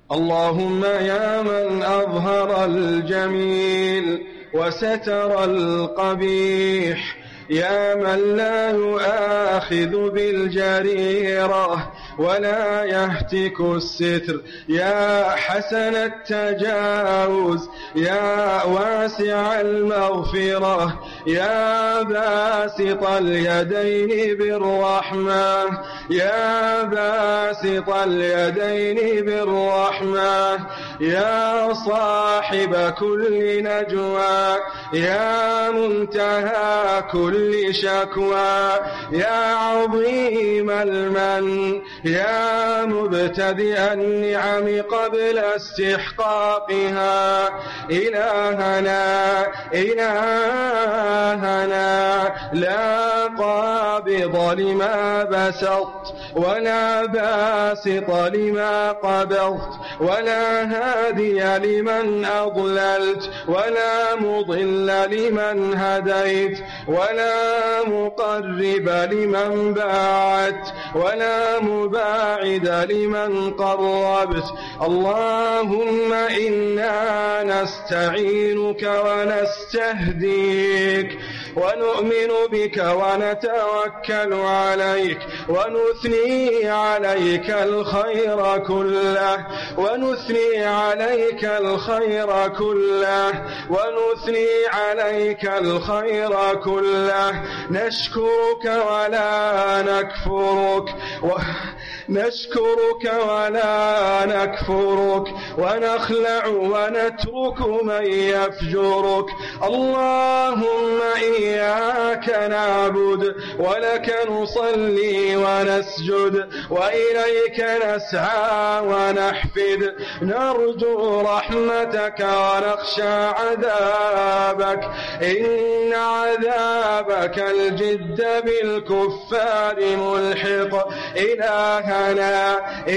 اللهم يا من أظهر الجميل وستر القبيح، يا من لا يؤاخذ بالجريرة ولا يهتك الستر، يا حسن التجاوز، يا واسع المغفرة، يا باسط اليدين بالرحمة، يا باسط اليدين بالرحمة، يا صاحب كل نجوى، يا منتهى كل شكوى، يا عظيم المن، يا مبتدئ النعم قبل استحقاقها، إلهنا إلهنا لا قابض لما بسطت ولا باسط لما قبضت، ولا هادي لمن أضللت ولا مضل لمن هديت، ولا مقرب لمن باعدت ولا مباعد لمن قربت. اللهم إنا نستعينك ونستهديك ونؤمن بك ونتوكل عليك ونثني عليك الخير كله، ونثني عليك الخير كله، ونثني عليك الخير كله. نشكرك ولا نكفرك، نشكرك ولا نكفرك، ونخلع ونترك من يفجرك. اللهم إياك نعبد ولك نصلي ونسجد، وإليك نسعى ونحفد، نرجو رحمتك ونخشى عذابك، إن عذابك الجد بالكفار ملحق. إلهنا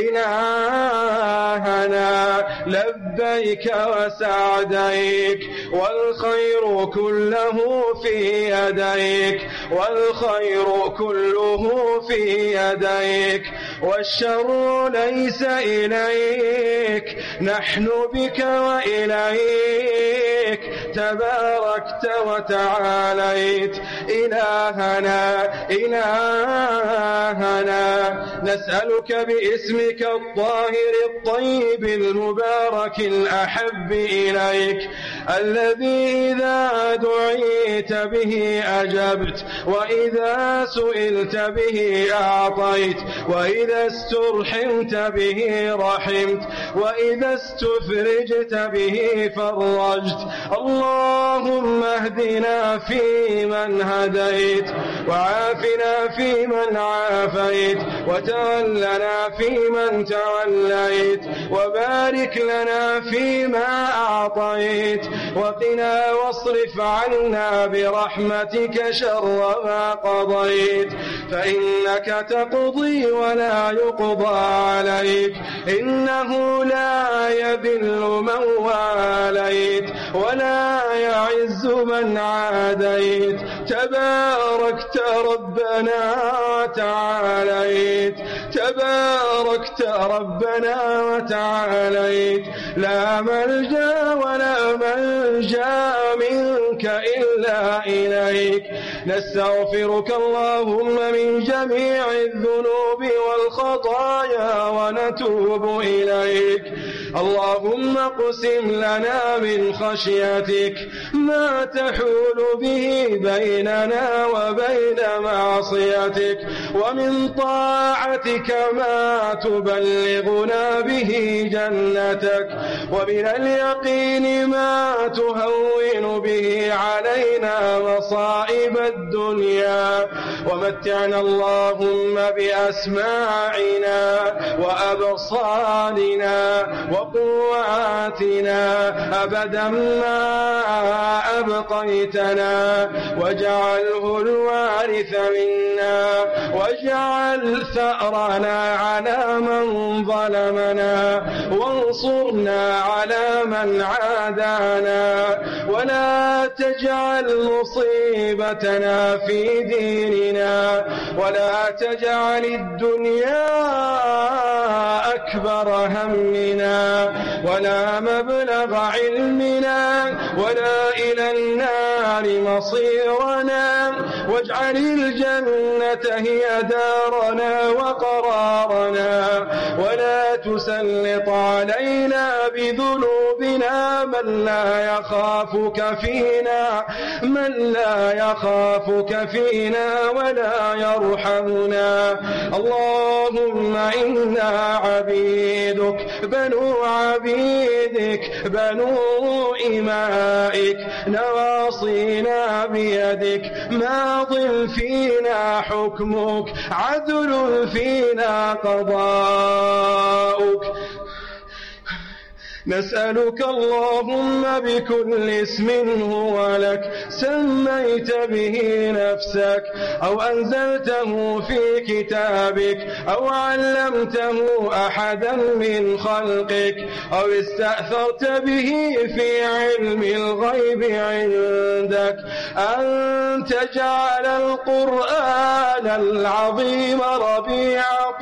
إلهنا لبيك وسعديك، والخير كله في يديك، والخير كله في يديك، والشر ليس إليك، نحن بك وإليك تباركت وتعاليت. إلهنا إلهنا نسألك باسمك الطاهر الطيب المبارك الأحب إليك، الذي إذا دعيت به أجبت، وإذا سئلت به أعطيت، وإذا استرحمت به رحمت، وإذا استفرجت به فرجت. اللهم اهدنا فيمن هديت، وعافنا فيمن عافيت، وتولنا فيمن توليت، وبارك لنا فيما أعطيت، وقنا واصرف عنا برحمتك شر ما قضيت، فإنك تقضي ولا يقضى عليك، إنه لا يذل من واليت ولا يعز من عاديت. تباركت ربنا وتعاليت، تباركت ربنا وتعاليت، لا ملجأ ولا منجا منك إلا إليك. نستغفرك اللهم من جميع الذنوب والخطايا ونتوب إليك. اللهم اقسم لنا من خشيتك ما تحول به بيننا وبين معصيتك، ومن طاعتك ما تبلغنا به جنتك، ومن اليقين ما تهون به علينا مصائب الدنيا. ومتعنا اللهم بأسماعنا وأبصارنا وقواتنا أبدا ما أبقيتنا واجعله الوارث منا واجعل ثأرنا على من ظلمنا وانصرنا على من عادانا ولا تجعل مصيبتنا في ديننا ولا تجعل الدنيا أكبر همنا ولا مبلغ علمنا ولا إلى النار مصيرنا واجعل الجنة هي دارنا وقرارنا ولا تسلط علينا بذنوبنا من لا يخافك فينا ولا يرحمنا. اللهم إنا عبيدك بنو عبيدك بنو إمائك نواصينا بيدك ماض فينا حكمك عدل فينا قضاؤك. نسألك اللهم بكل اسم هو لك سميت به نفسك أو أنزلته في كتابك أو علمته أحدا من خلقك أو استأثرت به في علم الغيب عندك أن تجعل القرآن العظيم ربيع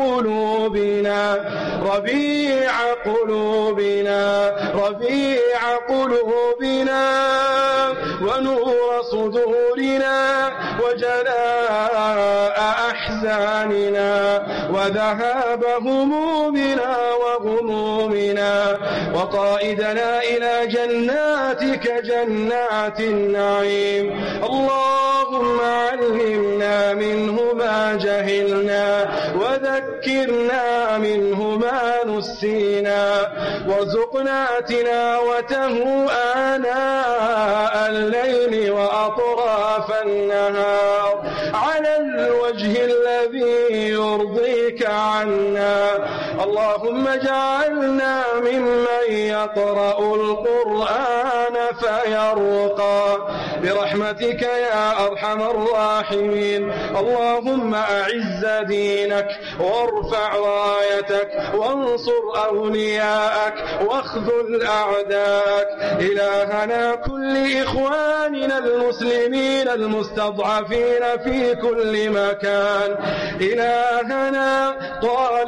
قلوبنا ونور صدورنا وجلاء أحزاننا وذهاب همومنا وغمومنا وقائدنا إلى جناتك جنات النعيم. اللهم علمنا منه ما جهلنا وذكرنا منه ما نسينا وارزقنا تلاوته آناء الليل وأطراف النهار على الوجه الذي يرضيك عنا. اللهم اجعلنا ممن يقرأ القرآن فيرقى برحمتك يا أرحم الراحمين. اللهم أعز دينك وارفع رايتك وانصر أولياءك واخذل أعداءك. إلهنا كل إخواننا المسلمين المستضعفين في كل مكان إلهنا طال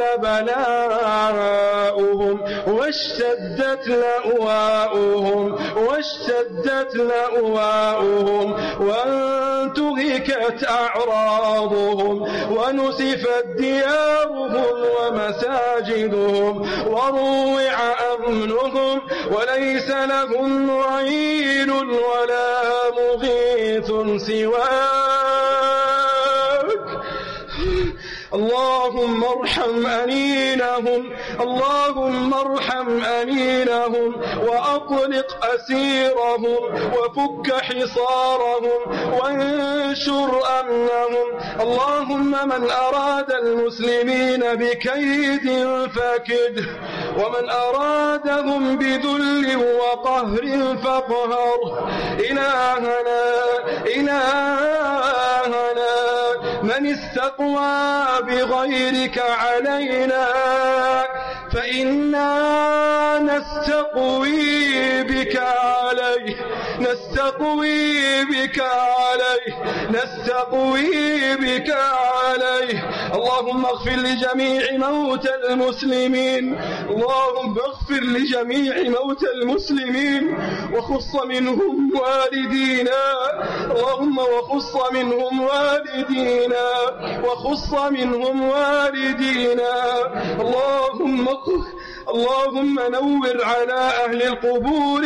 بلاؤهم واشتدت لأواؤهم وانتهكت أعراضهم ونسفت ديارهم ومساجدهم وروع أمنهم وليس لهم معين ولا مغيث سواك. اللهم ارحم أنينهم وأطلق أسيرهم وفك حصارهم وانشر أمنهم. اللهم من أراد المسلمين بكيد فكده ومن أرادهم بذل وقهر فاقهر. إلهنا من استقوى بغيرك علينا فإنا نستقوي بك عليه. اللهم اغفر لجميع موتى المسلمين وخص منهم والدينا. اللهم نور على أهل القبور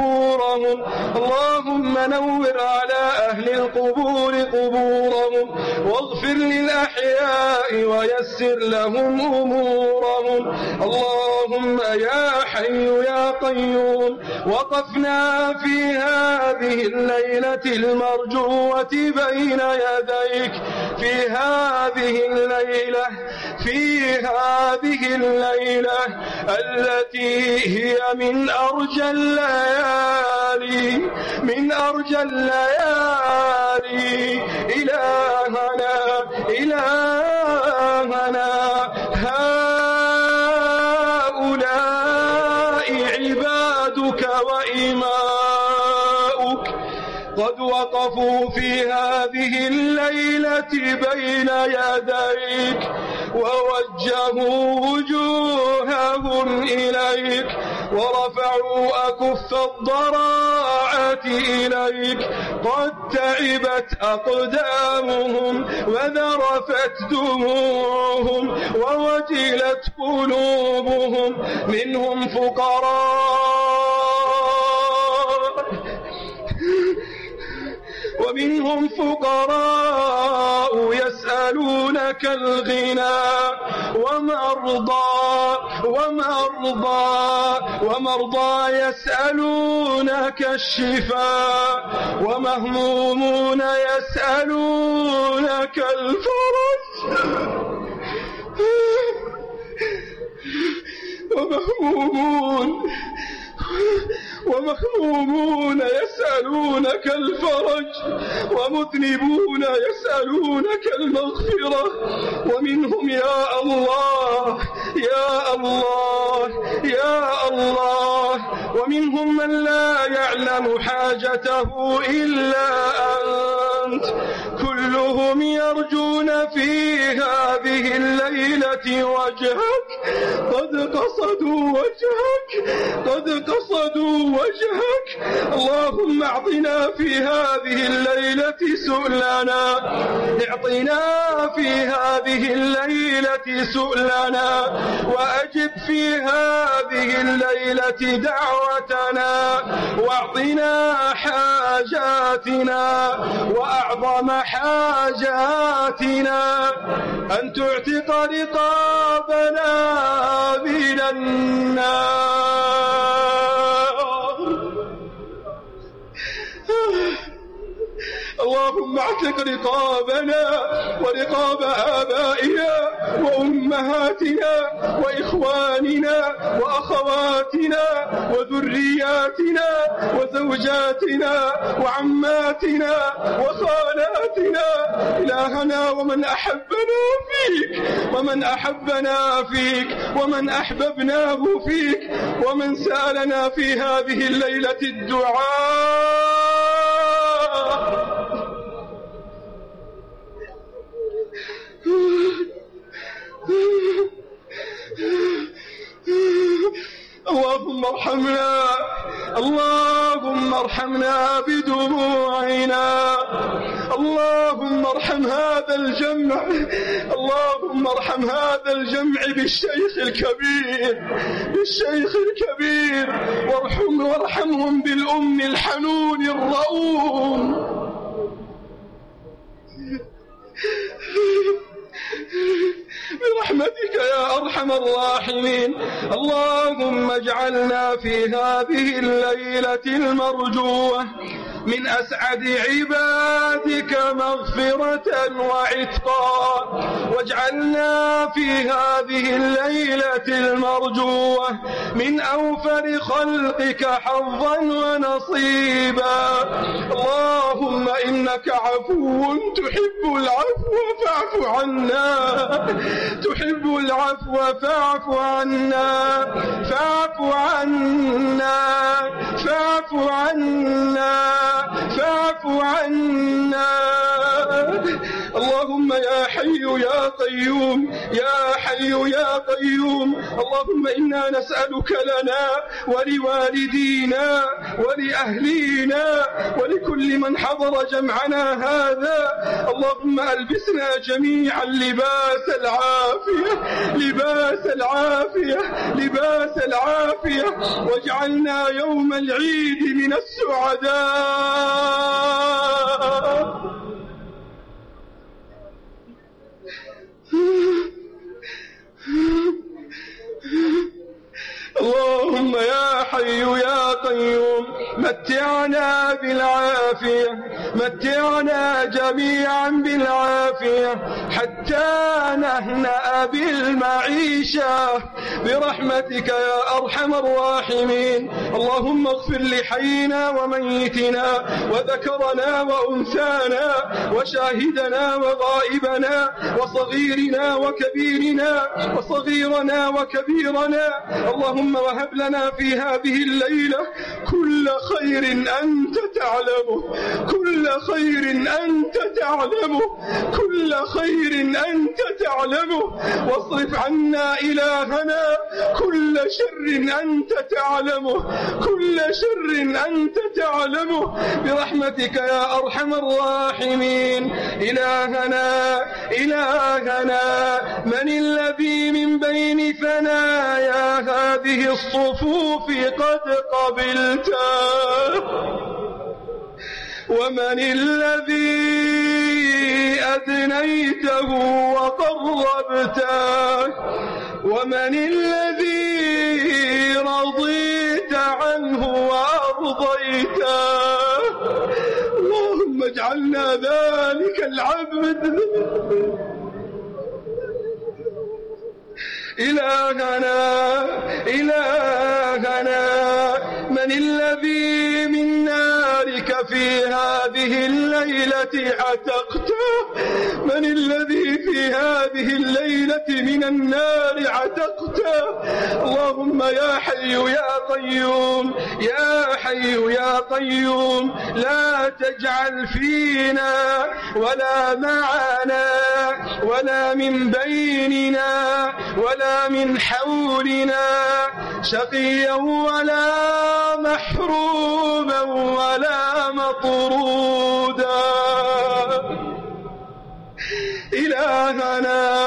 قبورهم واغفر للأحياء ويسر لهم أمورهم. اللهم يا حي يا قيوم وقفنا في هذه الليلة المرجوة بين يديك في هذه الليلة التي هي من أرجى الليالي الليالي من أرجى الليالي إلهنا هؤلاء عبادك وإماؤك قد وقفوا في هذه الليلة بين يديك ووجهوا وجوههم إليك ورفعوا أكف الضراعة إليك قد تعبت أقدامهم وذرفت دموعهم ووجلت قلوبهم منهم فقراء يسألونك الغنى ومرضى يسألونك الشفاء ومهمومون يسألونك الفرج ومهمومون يسألونك الفرج ومذنبون يسألونك المغفرة ومنهم يا الله ومنهم من لا يعلم حاجته إلا أنت كلهم يرجون في هذه الليلة وجهك قد قصدوا وجهك اللهم اعطنا في هذه الليلة سؤلنا اعطنا في هذه الليلة سؤلنا وأجب في هذه الليلة دعوتنا واعطنا حاجاتنا وأعظم حاجاتنا أن تعتق رقابنا من النار اللهم اعتق رقابنا ورقاب آبائنا وأمهاتنا وإخواننا وأخواتنا وذرياتنا وزوجاتنا وعماتنا وخالاتنا إلهنا ومن أحبنا فيك ومن أحببناه فيك ومن سألنا في هذه الليلة الدعاء اللهم ارحمنا بدموعنا اللهم ارحم هذا الجمع بالشيخ الكبير وارحمهم بالأم الحنون الرؤوم برحمتك يا أرحم الراحمين اللهم اجعلنا في هذه الليلة المرجوة من أسعد عبادك مغفرة وعتقا واجعلنا في هذه الليلة المرجوة من أوفر خلقك حظا ونصيبا اللهم إنك عفو تحب العفو فاعف عنا اللهم يا حي يا قيوم اللهم إنا نسألك لنا ولوالدينا ولأهلينا ولكل من حضر جمعنا هذا اللهم ألبسنا جميعا لباس العافية واجعلنا يوم العيد من السعداء اللهم يا حي يا قيوم متعنا بالعافية، متعنا جميعا بالعافية حتى نهنأ بالمعيشة برحمتك يا أرحم الراحمين. اللهم اغفر لحينا وميتنا وذكرنا وأنثانا وشاهدنا وغائبنا وصغيرنا وكبيرنا وصغيرنا وكبيرنا. اللهم وهب لنا في هذه الليلة كل خير أنت تعلمه، كل خير أنت تعلمه، كل خير أنت تعلمه، واصرف عنا إلهنا كل شر أنت تعلمه، كل شر أنت تعلمه برحمتك يا أرحم الراحمين. إلهنا إلهنا من الذي من بين ثنايا هذه الصفوف قد قبلته، ومن الذي أدنيته وقربته، ومن الذي رضيت عنه وأرضيته. اللهم اجعلنا ذلك العبد. إلهنا إلهنا من الذي من نارك في هذه الليلة عتقته، من الذي في هذه الليلة من النار عتقته. اللهم يا حي يا قيوم، يا حي يا قيوم، لا تجعل فينا ولا معنا ولا من بيننا ولا من حولنا شقيا ولا محروما ولا مطرودا. إلهنا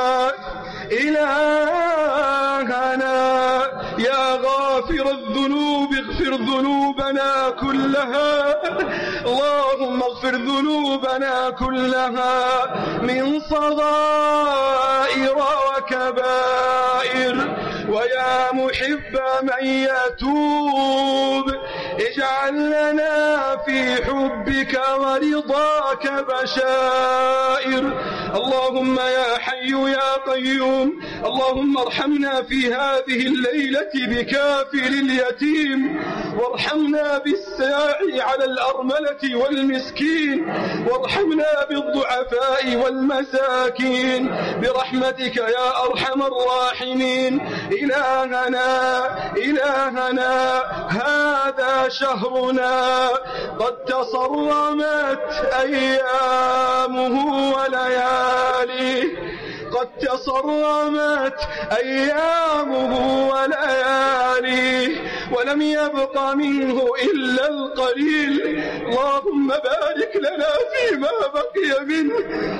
إلهنا يا غافر الذنوب اغفر ذنوبنا كلها. اللهم اغفر ذنوبنا كلها من صغائر وكبائر. ويا محب من يتوب اجعل لنا في حبك ورضاك بشائر. اللهم يا حي يا قيوم، اللهم ارحمنا في هذه الليلة بكافل اليتيم، وارحمنا بالساعي على الأرملة والمسكين، وارحمنا بالضعفاء والمساكين برحمتك يا أرحم الراحمين. إلهنا إلهنا هذا شهرنا قد تصرمت أيامه ولياليه، قد تصرمت أيامه ولياليه ولم يبق منه إلا القليل. اللهم بارك لنا فيما بقي منه.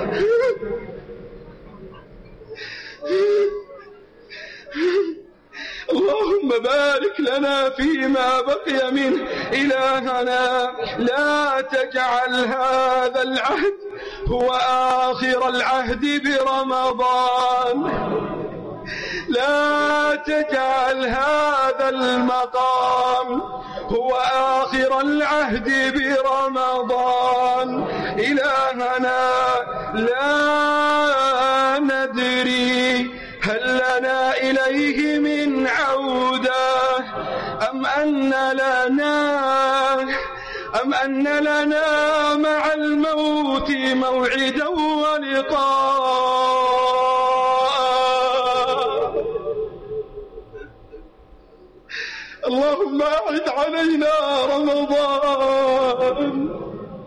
اللهم بارك لنا فيما بقي منه. إلهنا لا تجعل هذا العهد هو آخر العهد برمضان، لا تجعل هذا المقام هو آخر العهد برمضان. إلهنا لا ندري هل لنا إليه من عودة أم أن لنا مع الموت موعدا ولقاء. اللهم أعد علينا رمضان،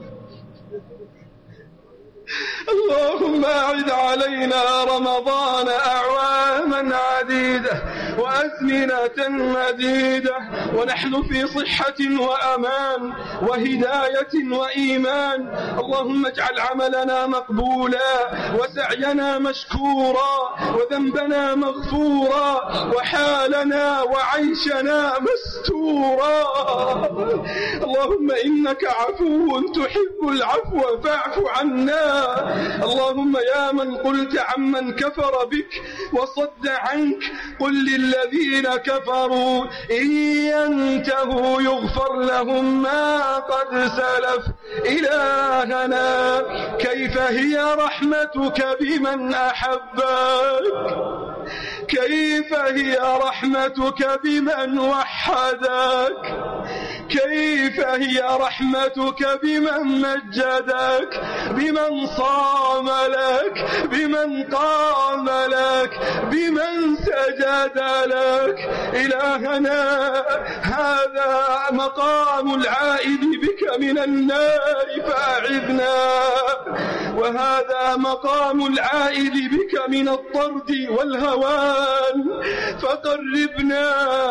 اللهم أعد علينا رمضان أعواما عديدة وأزمنة مديدة ونحن في صحة وأمان وهداية وإيمان. اللهم اجعل عملنا مقبولا وسعينا مشكورا وذنبنا مغفورا وحالنا وعيشنا مستورا. اللهم إنك عفو تحب العفو فاعف عنا. اللهم يا من قلت عمن كفر بك وصد عنك قل للذين الذين كفروا إن ينتهوا يغفر لهم ما قد سلف. إلهنا كيف هي رحمتك بمن أحبك، كيف هي رحمتك بمن وحدك، كيف هي رحمتك بمن مجدك، بمن صام لك، بمن قام لك، بمن سجد لك. إلهنا هذا مقام العائد بك من النار فأعذنا، وهذا مقام العائد بك من الطرد والهوان فقربنا.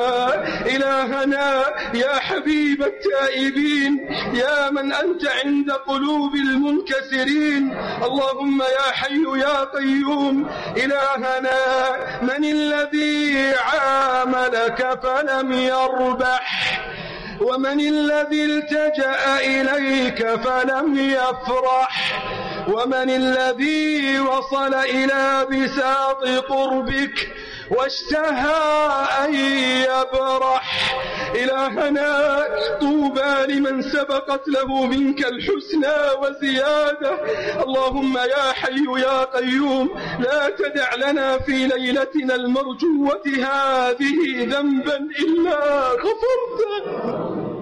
إلهنا يا حبيب التائبين، يا من أنت عند قلوب المنكسرين، اللهم يا حي يا قيوم. إلهنا من الذي عاملك فلم يربح، ومن الذي التجأ إليك فلم يفرح، ومن الذي وصل إلى بساط قربك واشتهى أن يبرح. إلهنا طوبى لمن سبقت له منك الحسنى وزيادة. اللهم يا حي يا قيوم لا تدع لنا في ليلتنا المرجوة هذه ذنبا إلا غفرته،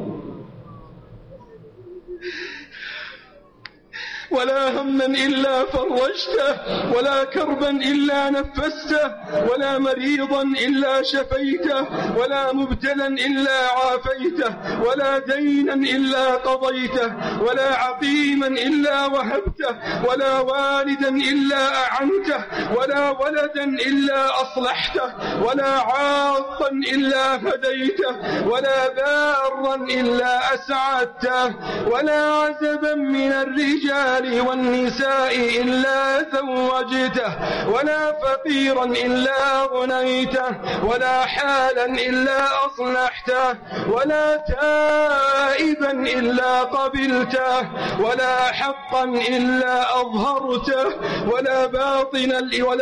ولا هما إلا فرجته، ولا كربا إلا نفسته، ولا مريضا إلا شفيته، ولا مبتلا إلا عافيته، ولا دينا إلا قضيته، ولا عقيما إلا وهبته، ولا والدا إلا أعنته، ولا ولدا إلا أصلحته، ولا عاقا إلا هديته، ولا بارا إلا أسعدته، ولا عزبا من الرجال والنساء إلا زوجته، ولا فقيرا إلا غنيته، ولا حالا إلا أصلحته، ولا تائبا إلا قبلته، ولا حقا إلا أظهرته، ولا باطلا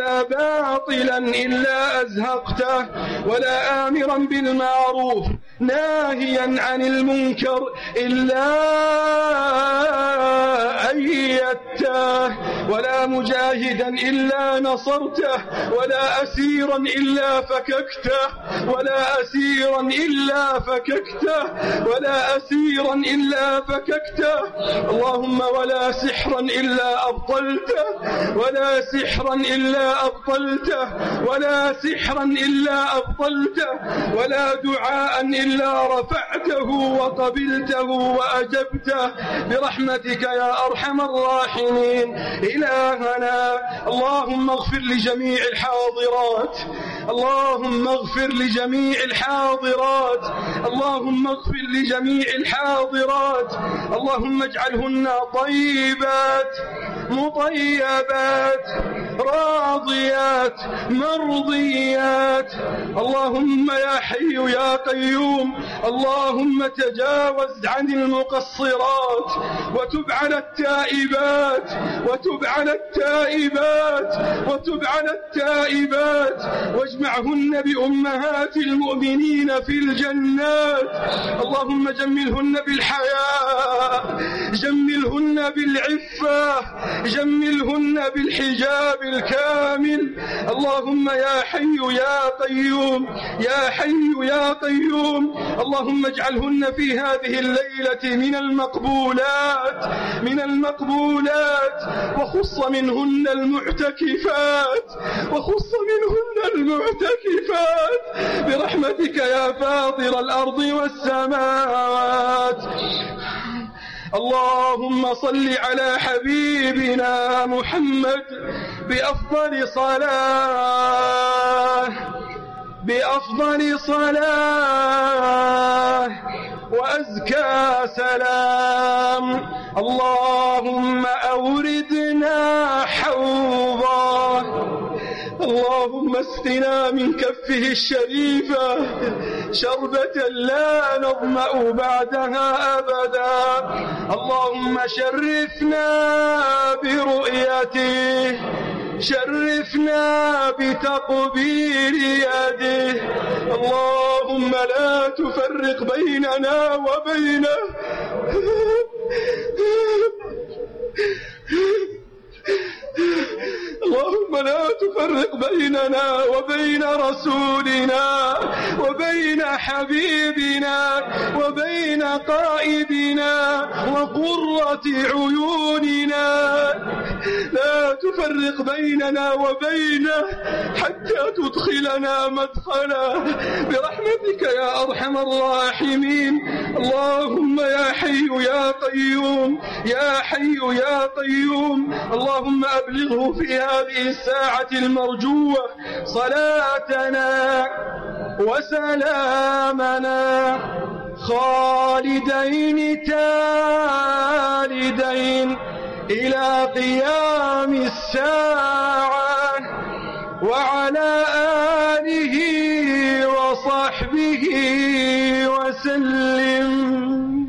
إلا أزهقته، ولا آمرا بالمعروف ناهيا عن المنكر إلا أيدته، ولا مجاهدا إلا نصرته، ولا أسيرا إلا فككته، ولا أسيرا إلا فككته، ولا أسيرا إلا فككته. اللهم ولا سحرا إلا أبطلته، ولا سحرا إلا أبطلته، ولا سحرا إلا أبطلته، ولا دعاء إلا رفعته وقبلته وأجبته برحمتك يا أرحم الراحمين. إلهنا اللهم اغفر لجميع الحاضرات، اللهم اغفر لجميع الحاضرات، اللهم اغفر لجميع الحاضرات، اللهم اجعلهن طيبات مطيبات راضيات مرضيات. اللهم يا حي يا قيوم اللهم تجاوز عن المقصرات، وتب على التائبات، وتب على التائبات، وتب على التائبات، واجمعهن بأمهات المؤمنين في الجنات. اللهم جملهن بالحياء، جملهن بالعفة، جملهن بالحجاب الكامل. اللهم يا حي يا قيوم، يا حي يا قيوم، اللهم اجعلهن في هذه الليلة من المقبولات، من المقبولات، وخص منهن المعتكفات، وخص منهن المعتكفات برحمتك يا فاطر الأرض والسماوات. اللهم صل على حبيبنا محمد بأفضل صلاة، بأفضل صلاة وأزكى سلام. اللهم أوردنا حوضا، اللهم اسقنا من كفه الشريفة شربة لا نظمأ بعدها أبدا. اللهم شرفنا برؤيته شرفنا بتقبيل يده. اللهم لا تفرق بيننا وبينه. اللهم لا تفرق بيننا وبين رسولنا وبين حبيبنا وبين قائدنا وقرة عيوننا. لا تفرق بيننا وبينه حتى تدخلنا مدخلا برحمتك يا أرحم الراحمين. اللهم يا حي يا قيوم، يا حي يا قيوم، اللهم أبلغه في هذه الساعة المرجوة صلاتنا وسلامنا خالدين تالدين إلى قيام الساعة، وعلى آله وصحبه وسلم.